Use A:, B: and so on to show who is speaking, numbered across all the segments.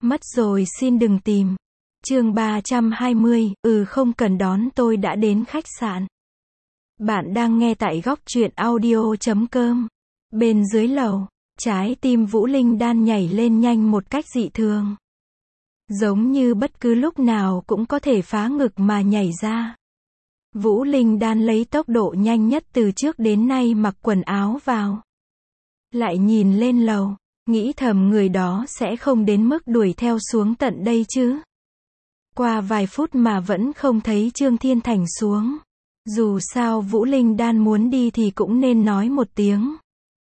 A: Mất rồi xin đừng tìm. Chương 320, không cần đón, tôi đã đến khách sạn. Bạn đang nghe tại góc truyện audio.com. Bên dưới lầu, trái tim Vũ Linh Đan nhảy lên nhanh một cách dị thường. Giống như bất cứ lúc nào cũng có thể phá ngực mà nhảy ra. Vũ Linh Đan lấy tốc độ nhanh nhất từ trước đến nay mặc quần áo vào. Lại nhìn lên lầu, nghĩ thầm người đó sẽ không đến mức đuổi theo xuống tận đây chứ. Qua vài phút mà vẫn không thấy Trương Thiên Thành xuống. Dù sao Vũ Linh Đan muốn đi thì cũng nên nói một tiếng.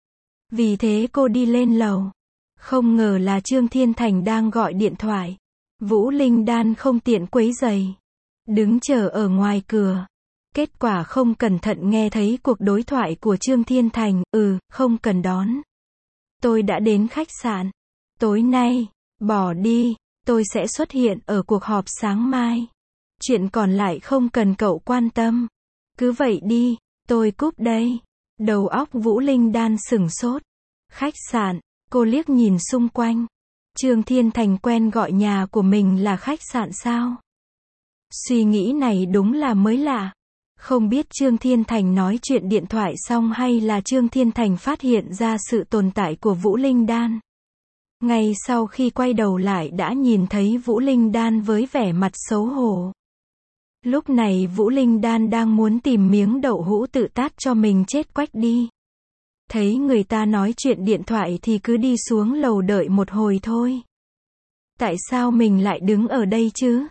A: Vì thế cô đi lên lầu. Không ngờ là Trương Thiên Thành đang gọi điện thoại. Vũ Linh Đan không tiện quấy rầy, đứng chờ ở ngoài cửa. Kết quả không cẩn thận nghe thấy cuộc đối thoại của Trương Thiên Thành, không cần đón. Tôi đã đến khách sạn. Tối nay, bỏ đi, tôi sẽ xuất hiện ở cuộc họp sáng mai. Chuyện còn lại không cần cậu quan tâm. Cứ vậy đi, tôi cúp đây. Đầu óc Vũ Linh Đan sửng sốt. Khách sạn, cô liếc nhìn xung quanh. Trương Thiên Thành quen gọi nhà của mình là khách sạn sao? Suy nghĩ này đúng là mới lạ. Không biết Trương Thiên Thành nói chuyện điện thoại xong hay là Trương Thiên Thành phát hiện ra sự tồn tại của Vũ Linh Đan. Ngay sau khi quay đầu lại đã nhìn thấy Vũ Linh Đan với vẻ mặt xấu hổ. Lúc này Vũ Linh Đan đang muốn tìm miếng đậu hũ tự tát cho mình chết quách đi. Thấy người ta nói chuyện điện thoại thì cứ đi xuống lầu đợi một hồi thôi. Tại sao mình lại đứng ở đây chứ?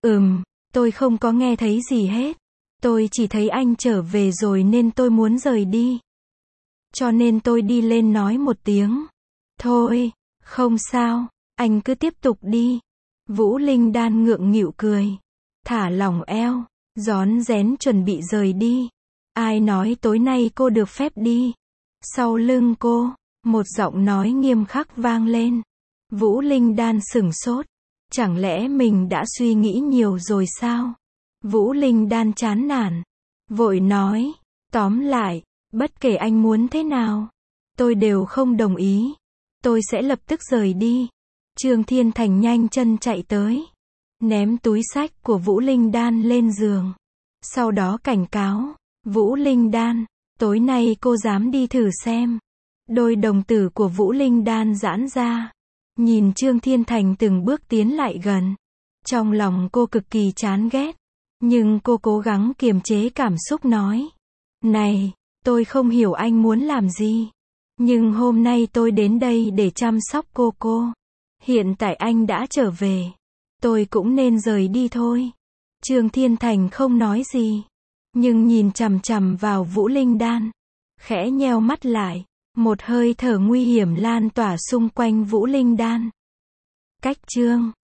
A: Tôi không có nghe thấy gì hết. Tôi chỉ thấy anh trở về rồi nên tôi muốn rời đi. Cho nên tôi đi lên nói một tiếng. Thôi, không sao, anh cứ tiếp tục đi. Vũ Linh Đan ngượng nghịu cười. Thả lỏng eo, rón rén chuẩn bị rời đi. Ai nói tối nay cô được phép đi? Sau lưng cô, một giọng nói nghiêm khắc vang lên. Vũ Linh Đan sửng sốt. Chẳng lẽ mình đã suy nghĩ nhiều rồi sao? Vũ Linh Đan chán nản. Vội nói. Tóm lại, bất kể anh muốn thế nào, tôi đều không đồng ý. Tôi sẽ lập tức rời đi. Trương Thiên Thành nhanh chân chạy tới. Ném túi xách của Vũ Linh Đan lên giường. Sau đó cảnh cáo. Vũ Linh Đan, tối nay cô dám đi thử xem. Đôi đồng tử của Vũ Linh Đan giãn ra. Nhìn Trương Thiên Thành từng bước tiến lại gần. Trong lòng cô cực kỳ chán ghét. Nhưng cô cố gắng kiềm chế cảm xúc nói. Này, tôi không hiểu anh muốn làm gì. Nhưng hôm nay tôi đến đây để chăm sóc cô. Hiện tại anh đã trở về. Tôi cũng nên rời đi thôi. Trương Thiên Thành không nói gì. Nhưng nhìn chằm chằm vào Vũ Linh Đan. Khẽ nheo mắt lại. Một hơi thở nguy hiểm lan tỏa xung quanh Vũ Linh Đan. Cách chương